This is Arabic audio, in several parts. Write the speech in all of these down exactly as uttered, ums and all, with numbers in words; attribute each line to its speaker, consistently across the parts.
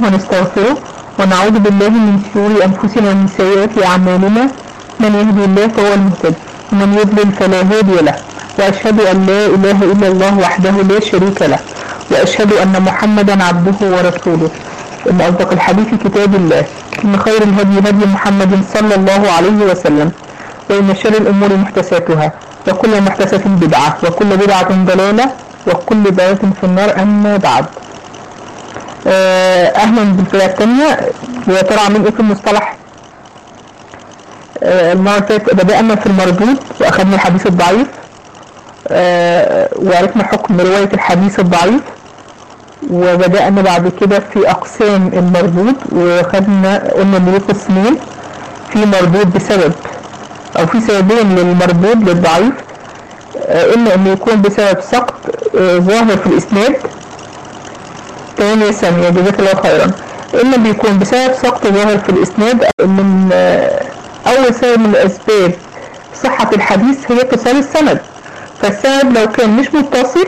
Speaker 1: ونستغفره ونعوذ بالله من شرور أنفسنا ومن سيئات أعمالنا، من يهدي الله فهو المهتدي ومن يضلل فلا هادي له، وأشهد أن لا إله إلا الله وحده لا شريك له، وأشهد أن محمدا عبده ورسوله. إن أصدق الحديث كتاب الله، إن خير الهدي هدي محمد صلى الله عليه وسلم، وإن شر الأمور محدثاتها، وكل محدثة بدعة، وكل بدعة ضلالة، وكل ضلالة في النار. أما بعد، أهلا بالفئة الثانية. يا ترى عاملين إيه في المصطلح؟ المرة اللي فاتت بدأنا في المردود وأخذنا الحديث الضعيف، وعرفنا حكم رواية الحديث الضعيف، وبدأنا بعد كده في أقسام المردود، وخدنا قلنا إن له قسمين: في مردود بسبب أو في سببين للمردود للضعيف، إما إنه يكون بسبب سقط ظاهر في الإسناد، ثانية ثانية جزاك الله خيرا، إما بيكون بسبب سقط ظاهر في الإسناد. من أول سبب من الأسباب صحة الحديث هي اتصال السند، فالسند لو كان مش متصل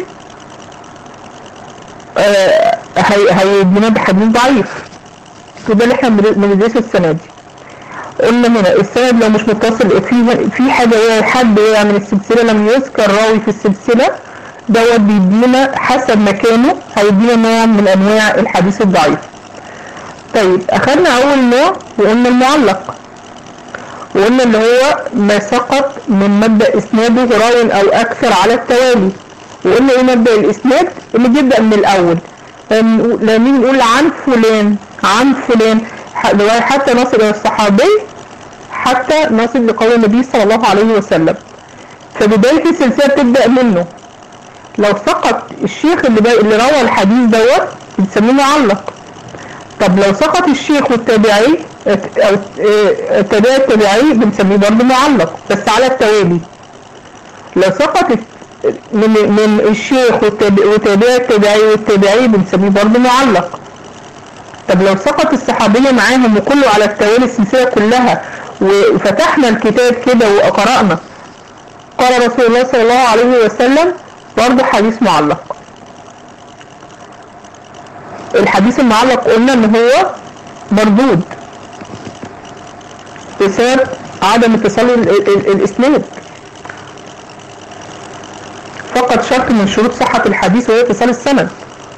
Speaker 1: آه هيدينا بحديث ضعيف، وده اللي احنا بندرسه السنة دي. قلنا هنا السند لو مش متصل في في حاجة حد وقع من السلسلة لم يذكر راوي في السلسلة، دوت بيدينا حسب مكانه هيدينا نوع من أنواع الحديث الضعيف. طيب أخذنا أول نوع وقلنا المعلق، وقلنا اللي هو ما سقط من مبدأ إسناده راو أو أكثر على التوالي. وقلنا إيه مبدأ الإسناد؟ اللي بيبدأ من الأول، لما نيجي نقول عن فلان عن فلان حتى نصل إلى الصحابي، حتى نصل لقول النبي صلى الله عليه وسلم، فبداية السلسلة بتبدأ منه. لو سقط الشيخ اللي, اللي روى الحديث دوت بنسميه معلق. طب لو سقط الشيخ والتابعي او التابع التابعي بنسميه برضه معلق بس على التوالي. لو سقط من من الشيخ والتابع التابعي والتابعي بنسميه برضه معلق. طب لو سقط الصحابيه معاهم وكله على التوالي السلسله كلها، وفتحنا الكتاب كده وقرأنا قال رسول الله صلى الله عليه وسلم، برضه حديث معلق. الحديث المعلق قلنا ان هو مردود بسبب عدم اتصال الاسناد، فقط شرط من شروط صحة الحديث وهي اتصال السند.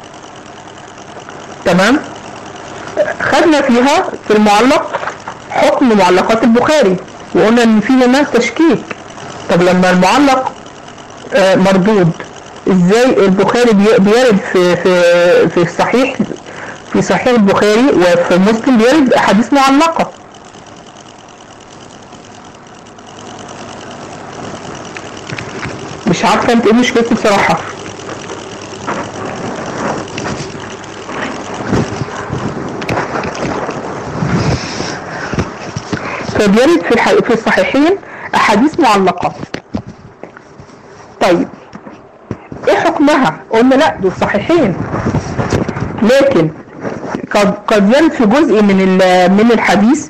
Speaker 1: تمام. خدنا فيها في المعلق حكم معلقات البخاري، وقلنا ان في هنا تشكيك. طب لما المعلق مردود، ازاي البخاري بيرد في في في الصحيح في صحيح البخاري وفي مسلم بيرد احاديث معلقه؟ مش عارفه انت ايه مشكلتك بصراحه. فبيرد في الح... في الصحيحين احاديث معلقه. طيب ايه حكمها؟ قلنا لا دول صحيحين، لكن قد قد يرد في جزء من من الحديث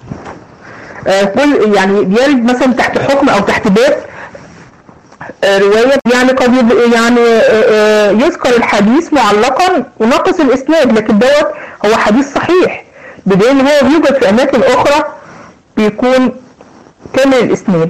Speaker 1: آه يعني يرد مثلا تحت حكم او تحت باب آه روايه، يعني قد يعني آه يذكر الحديث معلقا وناقص الاسناد، لكن دوت هو حديث صحيح، بدليل ان هو بيوجد في اماكن اخرى بيكون كامل الاسناد.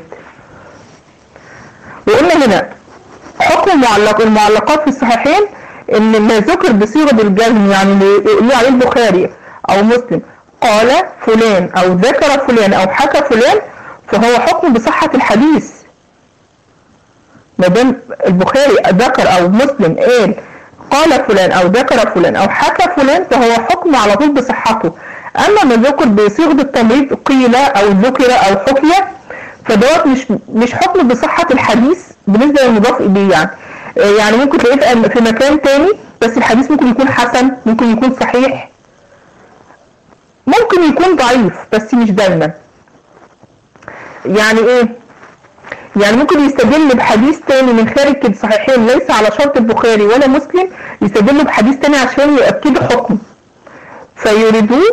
Speaker 1: وقلنا هنا حكم المعلق المعلقات في الصحيحين ان ما ذكر بصيغه الجزم، يعني اللي يقول عليه البخاري او مسلم قال فلان او ذكر فلان او حكى فلان، فهو حكم بصحه الحديث. ما دام البخاري ذكر او مسلم قال قال فلان او ذكر فلان او حكى فلان، فهو حكم على طول بصحته. اما ما ذكر بصيغه التمريض قيل او ذكر او حكي، فدوت مش مش حكم بصحة الحديث بالنسبة للمضاف إليه. يعني يعني ممكن تلاقيه في مكان تاني بس الحديث ممكن يكون حسن، ممكن يكون صحيح، ممكن يكون ضعيف بس مش دايما. يعني ايه؟ يعني ممكن يستدل بحديث تاني من خارج الصحيحين ليس على شرط البخاري ولا مسلم، يستدل بحديث تاني عشان يؤكدوا حكم، فيريدوه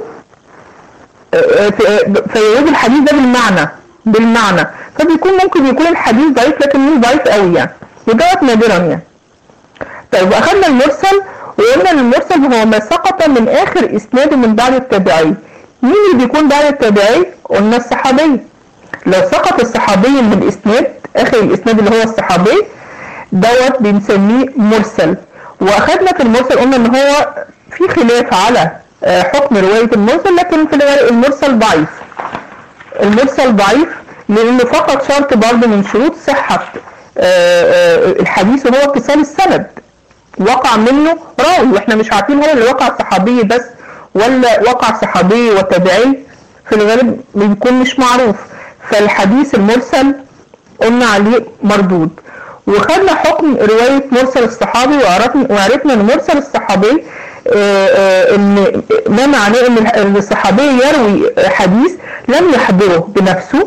Speaker 1: فيريدوا الحديث ده بالمعنى بالمعنى فبيكون ممكن يكون الحديث ضعيف لكن مش ضعيف قوي يعني، وده نادرا يعني. طيب واخدنا المرسل وقلنا ان المرسل هو ما سقط من اخر اسناد من بعد التابعي. مين اللي بيكون بعد التابعي؟ قلنا الصحابي. لو سقط الصحابي من الاسناد، اخر الاسناد اللي هو الصحابي دوت بنسميه مرسل. واخدنا في المرسل قلنا ان هو في خلاف على حكم رواية المرسل، لكن في الغالب المرسل ضعيف. المرسل ضعيف لانه فقط شرط برضه من شروط صحة الحديث وهو اتصال السند. وقع منه راوي واحنا مش عارفين هو اللي وقع صحابي بس ولا وقع صحابي وتابعي، في الغالب بيكون مش معروف. فالحديث المرسل قلنا عليه مردود. وخدنا حكم رواية مرسل الصحابي وعرفنا وعرفنا ان مرسل الصحابي ان ما معناه ان الصحابي يروي حديث لم يحضره بنفسه،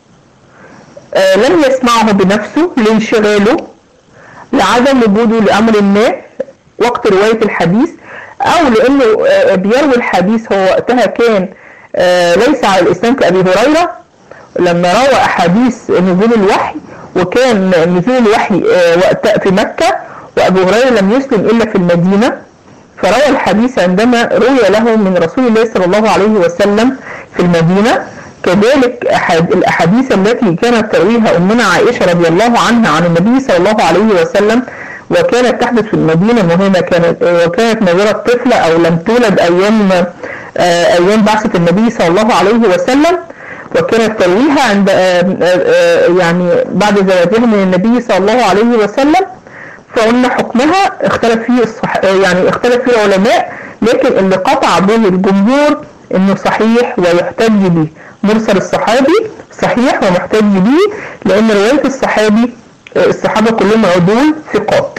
Speaker 1: لم يسمعه بنفسه لانشغاله، لعدم وجوده لامر ما وقت رواية الحديث، او لانه بيروي الحديث هو وقتها كان ليس على الاسلام كأبي هريرة لما روى احاديث نزول الوحي، وكان نزول الوحي وقت في مكة وابو هريرة لم يسلم الا في المدينة، فروى الحديث عندما روي له من رسول الله صلى الله عليه وسلم في المدينة. كذلك الاحاديث التي كانت ترويها امنا عائشة رضي الله عنها عن النبي صلى الله عليه وسلم وكانت تحدث في المدينة وهنا كانت وكانت نظرة طفلة او لم تولد ايام ايام بعثة النبي صلى الله عليه وسلم، وكانت ترويها عند يعني بعد زواجها من النبي صلى الله عليه وسلم. فقلنا حكمها اختلف فيه الصح... يعني اختلف فيه العلماء، لكن اللي قطع به الجمهور انه صحيح ويحتج به. مرسل الصحابي صحيح ومحتج به لان رواية الصحابي الصحابة كلهم عدول ثقات.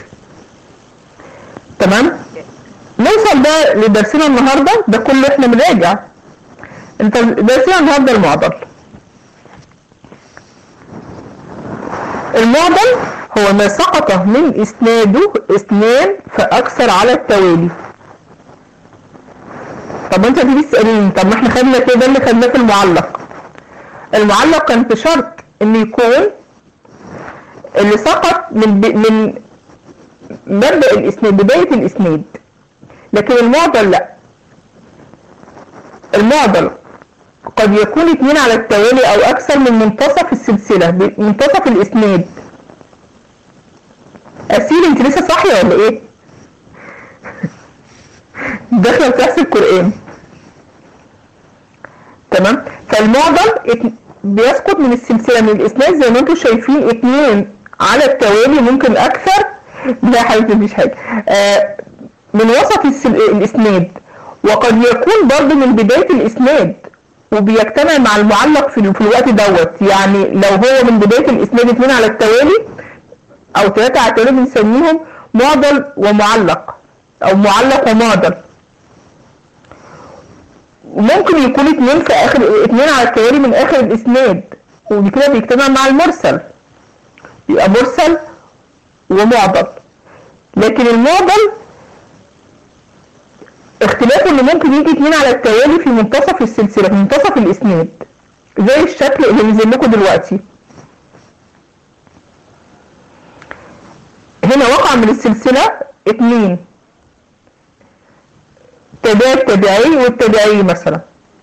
Speaker 1: تمام؟ نوصل ده لدرسنا النهاردة، ده كله احنا بنراجع. انت درسنا النهاردة المعضل. المعضل هو ما سقط من اسناده اثنان فاكثر على التوالي. طب انت تيجي تسألني طب ما احنا خدنا كده اللي خدناه في المعلق. المعلق كان في شرط ان يكون اللي سقط من ب... من مبدأ الاسناد بداية الاسناد، لكن المعضل لا. المعضل قد يكون اثنين على التوالي او اكثر من منتصف السلسلة، منتصف الاسناد. اسيل انت لسه صاحية ولا ايه؟ داخله بتحسب القرآن. تمام؟ فالمعضل بيسقط من السلسلة من الاسناد زي ما انتم شايفين اثنين على التوالي ممكن اكثر. لا حبيبتي مفيش حاجة. آه من وسط الاسناد، وقد يكون برضه من بداية الاسناد وبيجتمع مع المعلق في, في الوقت دوت. يعني لو هو من بداية الاسناد اثنين على التوالي او ثلاثة على التوالي بنسميهم معضل ومعلق او معلق ومعضل. وممكن يكون اثنين في اخر اثنين على التوالي من اخر الاسناد ودي كده بيجتمع مع المرسل يبقى مرسل ومعضل. لكن المعضل اختلافه انه ممكن يجي اثنين على التوالي في منتصف السلسلة في منتصف الاسناد زي الشكل اللي نزل لكم دلوقتي. هنا وقع من السلسلة اثنين تابع التابعي والتابعي مثلا.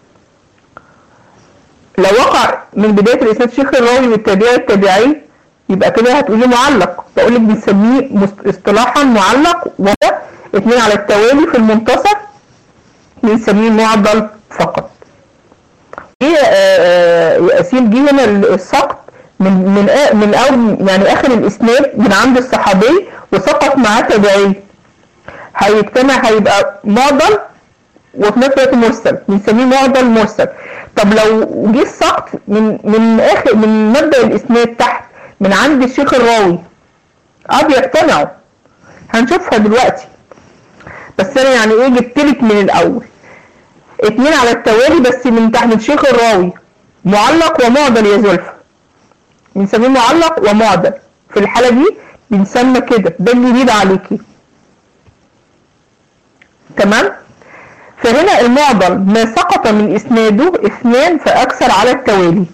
Speaker 1: لو وقع من بداية الاسناد شيخ الراوي والتابعي التابعي يبقى كده هتقولي معلق. بقول لك بنسميه اصطلاحا معلق، وده اثنين على التوالي في المنتصف بنسميه معضل فقط. ايه ياسين جه هنا السقط من من من اول يعني اخر الاسناد من عند الصحابي وسقط معاه تابعي، هيجتمع هيبقى معضل وفي نفس الوقت مرسل بنسميه معضل مرسل. طب لو جه السقط من من اخر من مبدأ الاسناد تحت من عند الشيخ الراوي اه بيجتمعوا، هنشوفها دلوقتي. بس انا يعني ايه جبتلك من الاول اتنين على التوالي بس من تحت من شيخ الراوي معلق ومعضل يا زلفى، بنسميه معلق ومعضل. في الحالة دي بنسمى كده، ده الجديد عليكي. تمام؟ فهنا المعضل ما سقط من اسناده اثنان فاكثر على التوالي.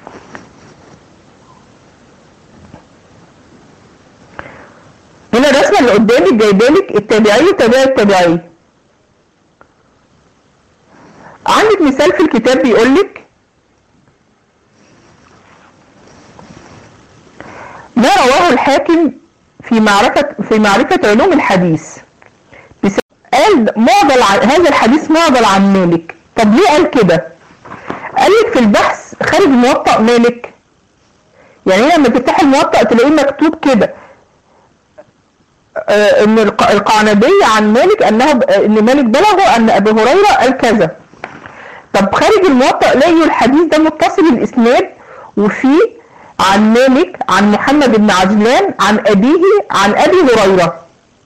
Speaker 1: هنا رسم الرسمه اللي قدامك جايبالك التابعي وتابع التابعي. عندك مثال في الكتاب بيقولك ما رواه الحاكم في معرفة في معرفة علوم الحديث. قال معضل هذا الحديث معضل عن مالك. طب ليه قال كده؟ قال لك في البحث خارج موطأ مالك، يعني لما تفتح الموطأ تلاقيه مكتوب كده آه ان القعنبي عن مالك انه ان مالك بلغه ان ابي هريره قال كذا. طب خارج الموطأ لاقي الحديث ده متصل الاسناد وفيه عن مالك عن محمد بن عجلان عن ابيه عن ابي هريره.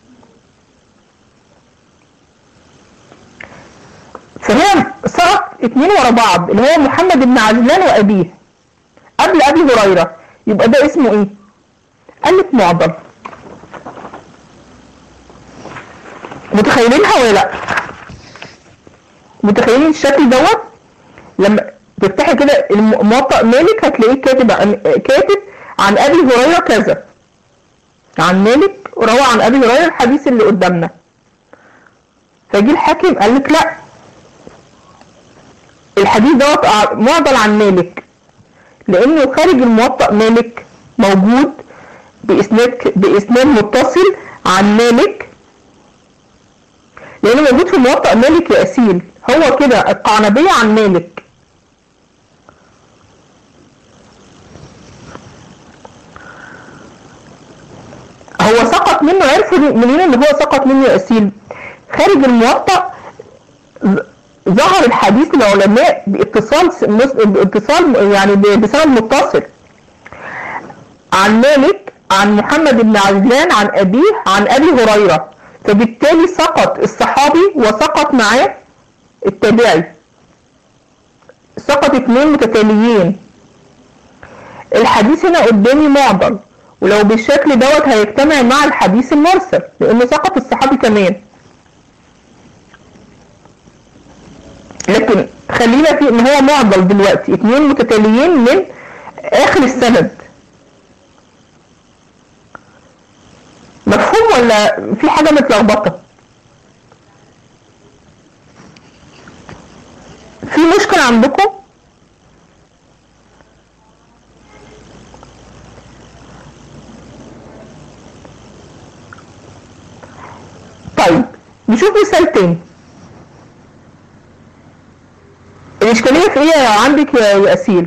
Speaker 1: فهي سقط اتنين ورا بعض اللي هو محمد بن عجلان وابيه قبل ابي هريره، يبقى ده اسمه ايه؟ قال لك معضل. متخيلينها ولا لا؟ متخيلين الشكل دوت؟ لما تفتحي كده الموطأ مالك هتلاقيه كاتب عن كاتب عن ابي هريره كذا، عن مالك روى عن ابي هريره الحديث اللي قدامنا. فجي الحاكم قال لك لا، الحديث دوت معضل عن مالك لانه خارج الموطأ مالك موجود باسناد باسناد متصل عن مالك، لانه موجود في الموطأ مالك يا اسيل. هو كده القعنبي عن مالك. هو سقط منه، عرفوا منين ان هو سقط منه يا اسيل؟ خارج الموطأ ظهر الحديث العلماء باتصال باتصال يعني بسند متصل عن مالك عن محمد بن عجلان عن ابيه عن ابي هريره، فبالتالي سقط الصحابي وسقط معاه التابعي، سقط اتنين متتاليين. الحديث هنا قدامي معضل، ولو بالشكل دوت هيجتمع مع الحديث المرسل لانه سقط الصحابي كمان. لكن خلينا في ان هو معضل دلوقتي اتنين متتاليين من اخر السند. مفهوم ولا في حاجه متلخبطه؟ في مشكله عندكم؟ طيب نشوف مثال تاني. الاشكاليه في ايه عندك يا اسيل؟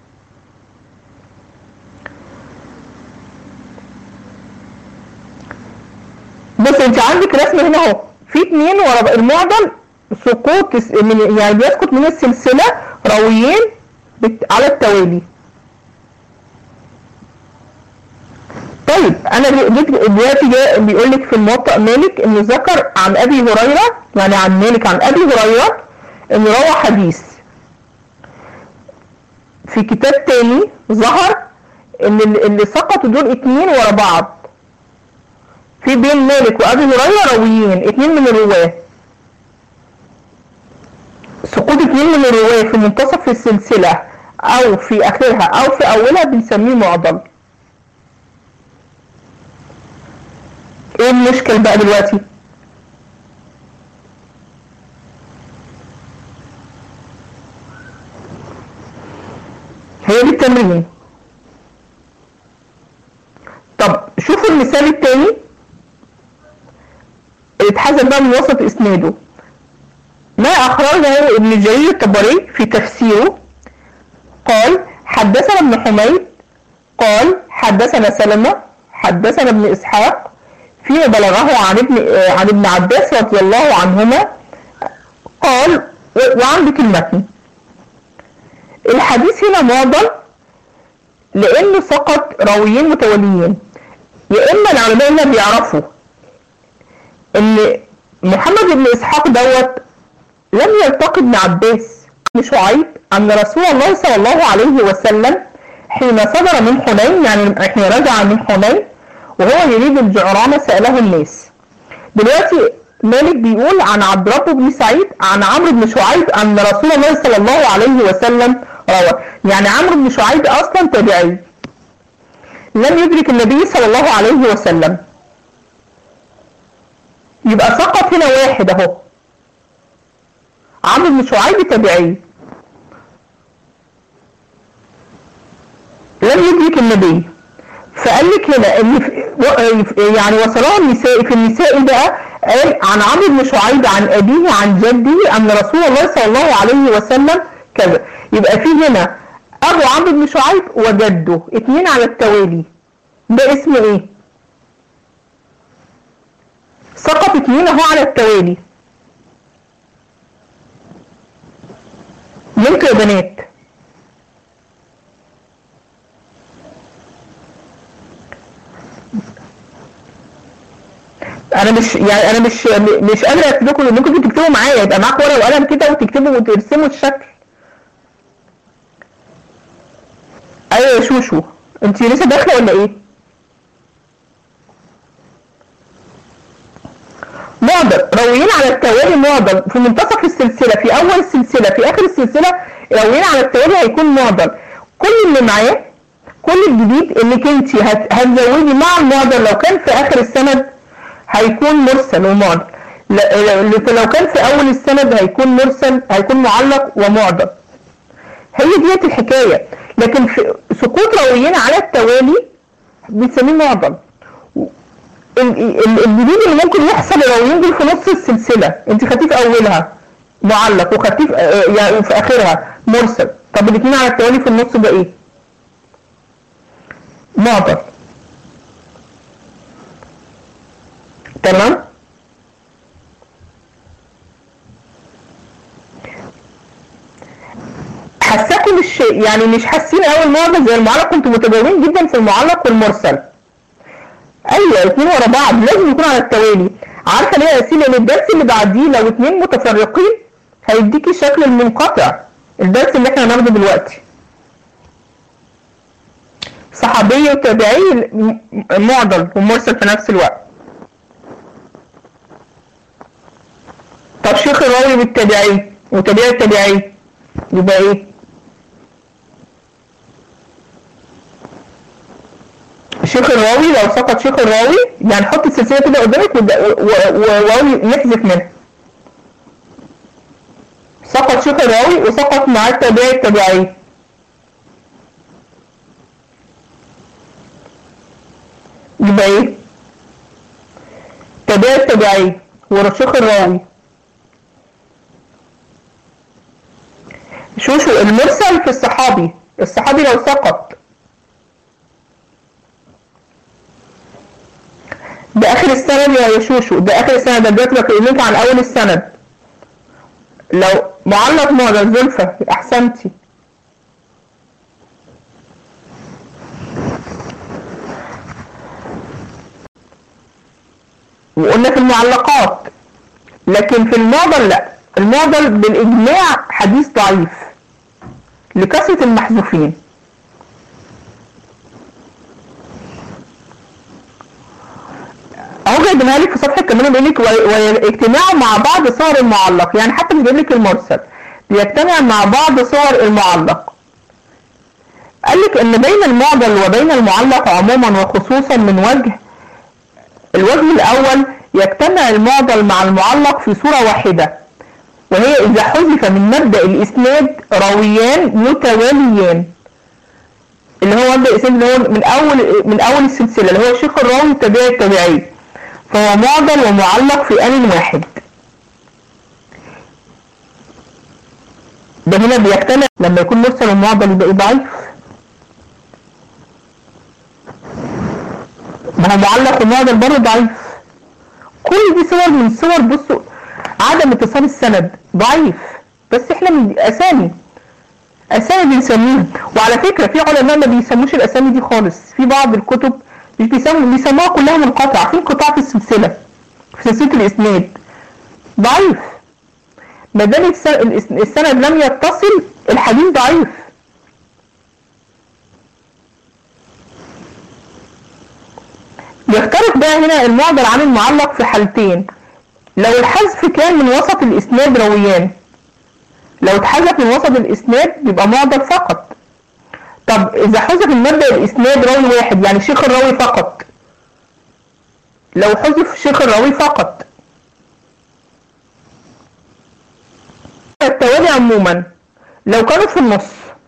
Speaker 1: بص انت عندك رسمه هنا اهو، في اتنين ورا المعضل سقوط من يعني بيسقط من السلسله راويين على التوالي. طيب انا دلوقتي جاي بيقول لك في الموطأ مالك انه ذكر عن ابي هريره، يعني عن مالك عن ابي هريره انه روى حديث. في كتاب تاني ظهر ان اللي سقطوا دول اتنين ورا بعض، في بين مالك وابي هريره راويين اتنين من الرواه. سقوط اتنين من الرواه في منتصف السلسله او في اخرها او في اولها بنسميه معضل. ايه المشكل بقى دلوقتي؟ هي دي التمرين. طب شوفوا المثال التاني اتحذف بقى من وسط اسناده. ما اخرجه ابن جرير الطبري في تفسيره قال حدثنا ابن حميد قال حدثنا سلمة حدثنا ابن اسحاق فيما بلغه عن ابن عن ابن عباس رضي الله عنهما قال، وعندك المتن. الحديث هنا معضل لانه سقط راويين متواليين. يا اما العلماء هنا بيعرفوا ان محمد بن اسحاق دوت لم يلتقي ابن عباس بن شعيب ان رسول الله صلى الله عليه وسلم حين صدر من حنين، يعني حين رجع من حنين وهو يريد الجعرانه ساله الناس. دلوقتي مالك بيقول عن عبد رب بن سعيد عن عمرو بن شعيب ان رسول الله صلى الله عليه وسلم روى، يعني عمرو بن شعيب اصلا تابعي لم يدرك النبي صلى الله عليه وسلم. يبقى سقط هنا واحد اهو، عمرو بن شعيب تابعي لم يدرك النبي. فقال لك هنا ان يعني وصلها النساء في النساء بقى، قال عن عمرو بن شعيب عن ابيه عن جده ان رسول الله صلى الله عليه وسلم كذا. يبقى في هنا ابو عمرو بن شعيب وجده اتنين على التوالي، ده اسمه ايه؟ سقط اتنين اهو على التوالي. ممكن يا بنات؟ انا مش يعني انا مش مش قادره اكتب لكم، ممكن تكتبوا معايا، يبقى معاك ورقه وقلم كده وتكتبوا وترسموا الشكل. ايوه يا شوشو، انت لسه داخله ولا ايه؟ معضل راويين على التوالي، معضل في منتصف السلسله، في اول السلسله، في اخر السلسله، راويين على التوالي هيكون معضل. كل اللي معاه، كل الجديد انك انت هتزودي مع المعضل لو كان في اخر السند هيكون مرسل ومعضل، لو كان في اول السند هيكون مرسل، هيكون معلق ومعضل. هي ديت الحكايه. لكن في سقوط راويين على التوالي بنسميه معضل. الجديد اللي ممكن يحصل الراويين دول في نص السلسله، انت خدتيه في اولها معلق وخدتيه في يعني في اخرها مرسل، طب الاثنين على التوالي في النص ده ايه؟ معضل. تمام؟ حساكم مش يعني مش حاسين قوي المعضل زي المعلق، كنتوا متجاوبين جدا في المعلق والمرسل. ايوه الاثنين ورا بعض لازم يكونوا على التوالي. عارفه ليه يا ياسين؟ لان الدرس اللي بعديه لو اثنين متفرقين هيديكي شكل المنقطع، الدرس اللي احنا هناخده دلوقتي. صحابي وتابعي معضل ومرسل في نفس الوقت. طب شيخ الراوي بالتابعي وتابعي التابعي يبقى ايه؟ شيخ الراوي لو سقط شيخ الراوي يعني حط السلسله كده قدامك وراوي نحذف منها. سقط شيخ الراوي وسقط مع التابعي التابعي، يبقى ايه؟ تابعي التابعي ورشيخ الراوي. شوشو المرسل في الصحابي، الصحابي لو سقط ده اخر السند يا شوشو، ده اخر السند، ده دلوقتي بكلمك عن اول السند. لو معلق معضل زلفة احسنتي. وقلنا في المعلقات، لكن في المعضل لا، المعضل بالاجماع حديث ضعيف لكثرة المحذوفين. اهو جايبينها لك في صفحه كمان، بيقول لك واجتماعه مع بعض صور المعلق، يعني حتى مش جايب لك المرسل، بيجتمع مع بعض صور المعلق. قال لك ان بين المعضل وبين المعلق عموما وخصوصا من وجه. الوجه الاول يجتمع المعضل مع المعلق في صوره واحده، وهي اذا حذف من مبدا الاسناد راويان متواليان، اللي هو مبدا الاسناد اللي هو من اول من اول السلسله اللي هو شيخ الراوي التابعي التابعي، فهو معضل ومعلق في آن واحد. ده هنا بيجتمع لما يكون مرسل ومعضل يبقى ضعيف. ما هو معلق ومعضل برضه ضعيف. كل دي صور من صور، بصوا عدم اتصال السند ضعيف، بس احنا من اسامي اسامي بنسميها. وعلى فكره في علماء ما بيسموش الاسامي دي خالص، في بعض الكتب مش بيسموا، بيسموها كلها منقطع، في انقطاع في السلسله، في سلسله الاسناد ضعيف. ما دام السند لم يتصل الحديث ضعيف. يختلف بقى هنا المعضل عن المعلق في حالتين: لو الحذف كان من وسط الاسناد راويان، لو اتحذف من وسط الاسناد يبقى معضل فقط. طب اذا حذف من مبدا الاسناد راوي واحد، يعني شيخ الراوي فقط، لو حذف شيخ الراوي فقط عموما لو كانوا في النص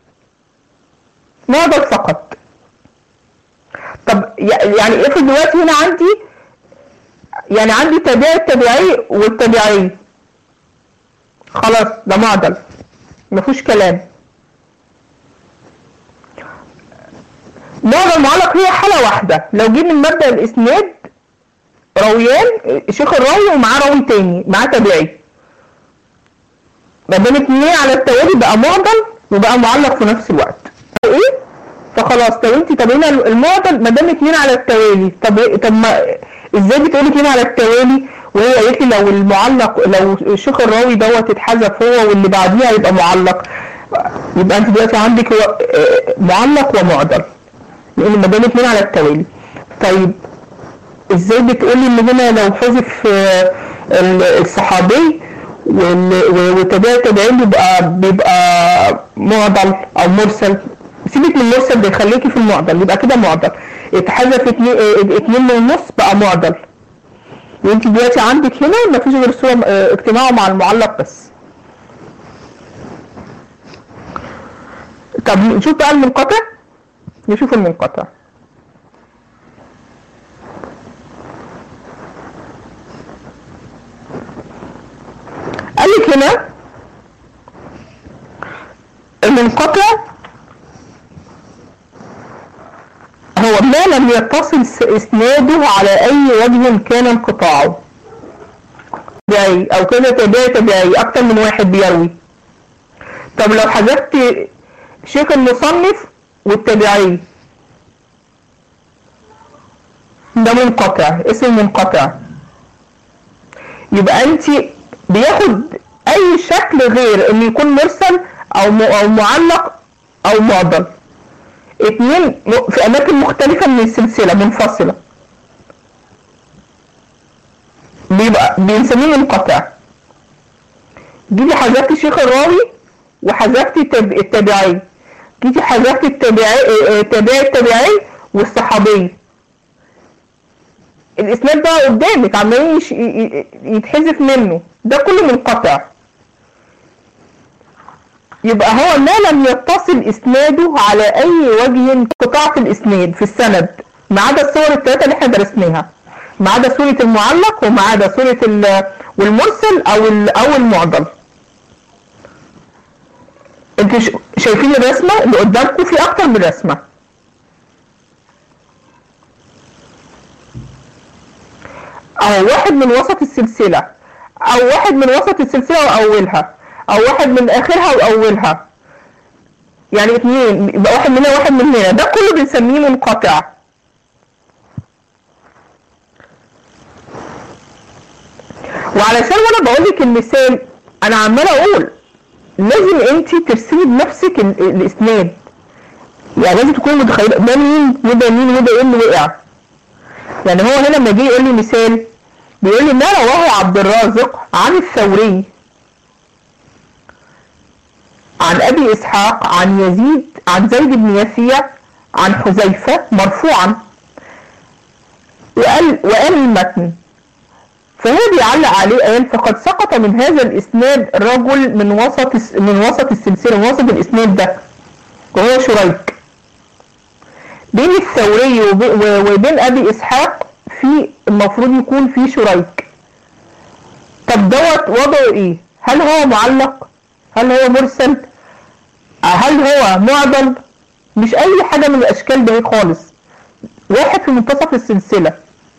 Speaker 1: معضل فقط. طب يعني افرض دلوقتي هنا عندي يعني عندي تابعي التابعي والتابعي، خلاص ده معضل مفيهوش كلام. معضل معلق هي حالة واحدة، لو جه من مبدأ الإسناد راويان، شيخ الراوي ومعاه راوي تاني معاه تابعي، ما دام اتنين على التوالي بقى معضل وبقى معلق في نفس الوقت. ايه؟ فخلاص لو انت تابعين المعضل ما دام اتنين على التوالي، طب طب ما ازاي بتقولي اتنين على التوالي وهي قالت لي لو المعلق لو شيخ الراوي دوت اتحذف هو واللي بعديه هيبقى معلق، يبقى انت دلوقتي عندك معلق ومعضل لان ما دام اتنين على التوالي. طيب ازاي بتقولي ان هنا لو حذف الصحابي وتابع التابعين بيبقى بيبقى معضل او مرسل؟ سيبك من المرسل ده يخليكي في المعضل، يبقى كده معضل. اتحذف اتنين, اتنين من النص بقى معضل، وانت دلوقتي عندك هنا مفيش غير صورة اجتماعه مع المعلق بس. طب نشوف بقى المنقطع، نشوف المنقطع. قالك هنا المنقطع هو ما لم يتصل اسناده على اي وجه كان انقطاعه، تابعي او كده تابعي تابعي اكتر من واحد بيروي. طب لو حذفت شيخ المصنف والتابعي ده منقطع، اسمه منقطع. يبقى انت بياخد اي شكل غير ان يكون مرسل او او معلق او معضل، اتنين في اماكن مختلفة من السلسلة منفصلة، بيبقى بنسميه منقطع. جيتي حذفتي شيخ الراوي وحذفتي التابعي، جيتي حذفتي التابعي التابعي التابعي والصحابي، الاسناد بقى قدامك عمالين يتحذف منه، ده كله منقطع. يبقى هو ما لم يتصل اسناده على اي وجه انقطاع في الاسناد في السند، ما عدا الصور الثلاثه اللي احنا درسناها، ما عدا صوره المعلق وما عدا صوره والمرسل او او المعضل. انتوا شايفين الرسمه اللي قدامكم؟ في اكتر من رسمه. او واحد من وسط السلسله، او واحد من وسط السلسله واولها، او واحد من اخرها واولها، يعني اتنين، يبقى واحد من هنا واحد من هنا، ده كله بنسميه منقطع. وعلشان وانا بقول لك المثال انا عماله اقول لازم انت ترسمي بنفسك الاسناد، يعني لازم تكوني متخيله ده مين وده مين وده ايه اللي وقع. يعني هو هنا لما جه يقول لي مثال بيقول لي ما رواه عبد الرازق عن الثوري عن ابي اسحاق عن يزيد عن زيد بن يسيع عن حذيفه مرفوعا، وقال وقال المتن، فهو بيعلق عليه قال فقد سقط من هذا الاسناد رجل من وسط من وسط السلسله، من وسط الاسناد ده، وهو شريك. بين الثوري وبين ابي اسحاق في المفروض يكون في شريك. طب دوت وضعه ايه؟ هل هو معلق؟ هل هو مرسل؟ هل هو معضل؟ مش اي حاجه من الاشكال دي خالص، واحد في منتصف السلسله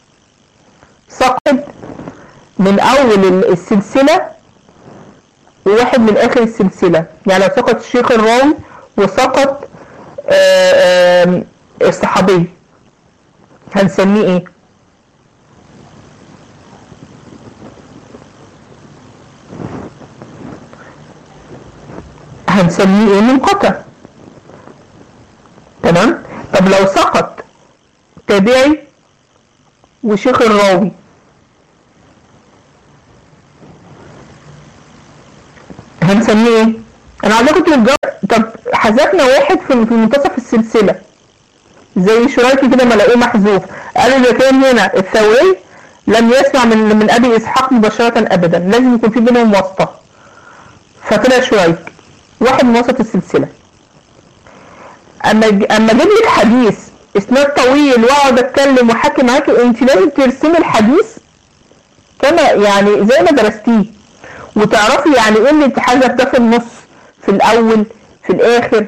Speaker 1: سقط من اول السلسله وواحد من اخر السلسله. يعني لو سقط الشيخ الراوي وسقط آآ آآ الصحابي هنسميه ايه؟ هنسميه ايه؟ منقطع. تمام؟ طب لو سقط تابعي وشيخ الراوي هنسميه ايه؟ انا عايزاكم ترجعوا. طب حذفنا واحد في منتصف السلسله زي شرايكي كده ما الاقيه محذوف، قالوا اذا كان هنا الثوري لم يسمع من من ابي اسحاق مباشره ابدا، لازم يكون في بينهم واسطه. فطلع شريك واحد من وسط السلسله. اما اما اجيب لك حديث اسناد طويل واقعد اتكلم واحكي معاكي، انت لازم ترسمي الحديث كما يعني زي ما درستيه، وتعرفي يعني ايه اللي انت حاجه ده في النص، في الاول، في الاخر.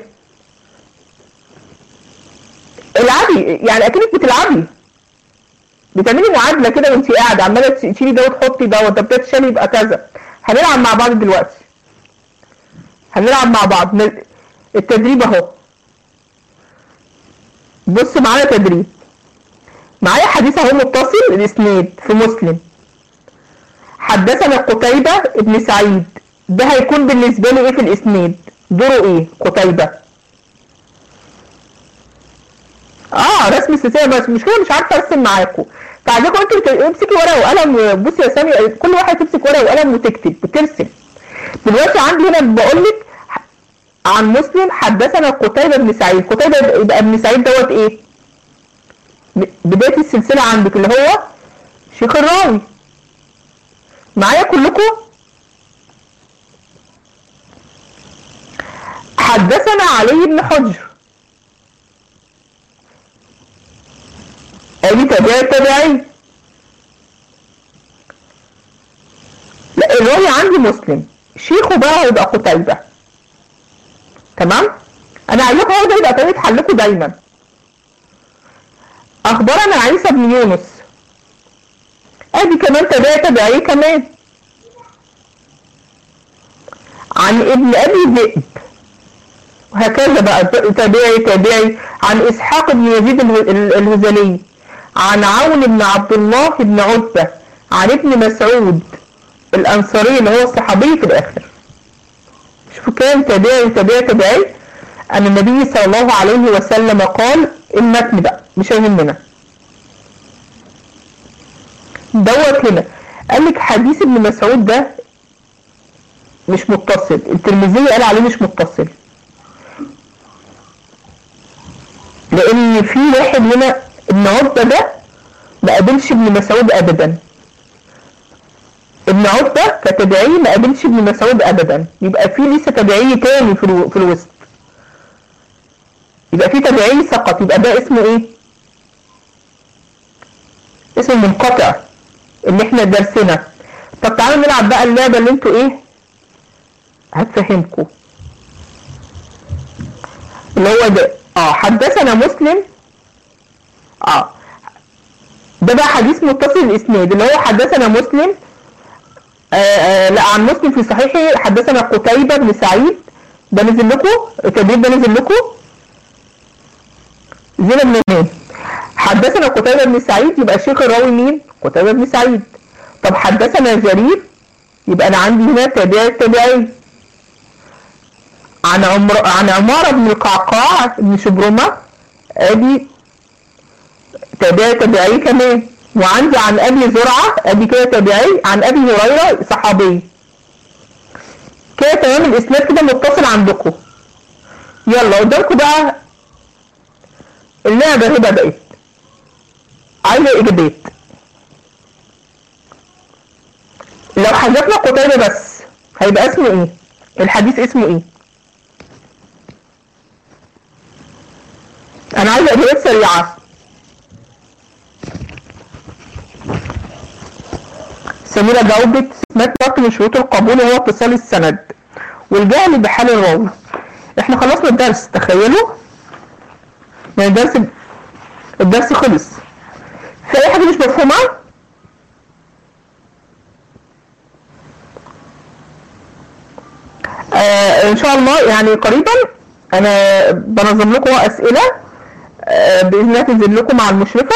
Speaker 1: العبي يعني اكنك بتلعبي، بتعملي معادله كده وانت قاعده عماله تشيلي ده وتحطي ده، وانت بتتشالي يبقى كذا. هنلعب مع بعض دلوقتي، هنلعب مع بعض التدريب اهو. بص معايا تدريب، معايا حديث اهو متصل الاسناد في مسلم. حدثنا قتيبة ابن سعيد، ده هيكون بالنسبة لي ايه في الاسناد؟ دوره ايه قتيبة؟ اه رسم السلسلة، بس مش كده مش عارفة ارسم معاكم. فعايزاكم انتوا امسكي ورقة وقلم. بصي يا سامي، كل واحد تمسك ورقة وقلم وتكتب وترسم. دلوقتي عندي هنا بقول لك عن مسلم حدثنا قتيبة بن سعيد. قتيبة يبقى ابن سعيد دوت ايه؟ بداية السلسلة عندك اللي هو شيخ الراوي. معايا كلكم؟ حدثنا علي بن حجر، ادي تابعي تابعي. لا الراوي عندي مسلم، شيخه بقى هيبقى قتيبة. تمام؟ انا عايزاكم هو ده يبقى طريقة حلكم دايما. اخبرنا عيسى بن يونس، ادي كمان تابعي تابعي كمان. عن ابن ابي ذئب، وهكذا بقى تابعي تابعي. عن اسحاق بن يزيد الهذلي، عن عون بن عبد الله بن عتبة، عن ابن مسعود الانصاري اللي هو الصحابي في الاخر. شوفوا كام تابعي تابعي تابعي. ان النبي صلى الله عليه وسلم قال، المتن بقى مش هيهمنا دوت. هنا قال لك حديث ابن مسعود ده مش متصل، الترمذي قال عليه مش متصل، لان في واحد هنا ابن عتبة ده ما قابلش ابن مسعود ابدا. ابن عتبة كتابعي ما قابلش ابن مسعود ابدا، يبقى في لسه تابعي تاني في, الو... في الوسط، يبقى في تابعي سقط، يبقى ده اسمه ايه؟ اسمه منقطع اللي احنا درسنا. طب تعالوا نلعب بقى اللعبة اللي انتوا ايه هتفهمكم، اللي هو ده. اه حدثنا مسلم، اه ده بقى حديث متصل الاسناد اللي هو حدثنا مسلم. آه آه لا عن مسلم في صحيحه حدثنا قتيبة بن سعيد، ده نزل لكم التدريب، ده نزل لكم زينب بن مين. حدثنا قتيبة بن سعيد، يبقى شيخ الراوي مين؟ قتيبة بن سعيد. طب حدثنا جرير، يبقى انا عندي هنا تابعي تابعي. عن عمر عن عمارة بن القعقاع بن شبرمة، ادي تابعي تابعي كمان. وعندي عن ابي زرعة، ادي كده تابعي. عن ابي هريرة صحابي. كده تمام الاسناد كده متصل عندكم. يلا قدامكم بقى اللعبة هنا بقت عايزة اجابات. لو حذفنا قتيبة بس هيبقى اسمه ايه؟ الحديث اسمه ايه؟ انا عايزة اجابات سريعة. سميرة جاوبت ما شرط من شروط القبول هو اتصال السند والجهل بحال الراوي. احنا خلصنا الدرس، تخيلوا يعني الدرس الدرس خلص. في اي حاجة مش مفهومة؟ آه ان شاء الله يعني قريبا انا بنظم لكم اسئلة آه باذن الله تنزل لكم مع المشرفة.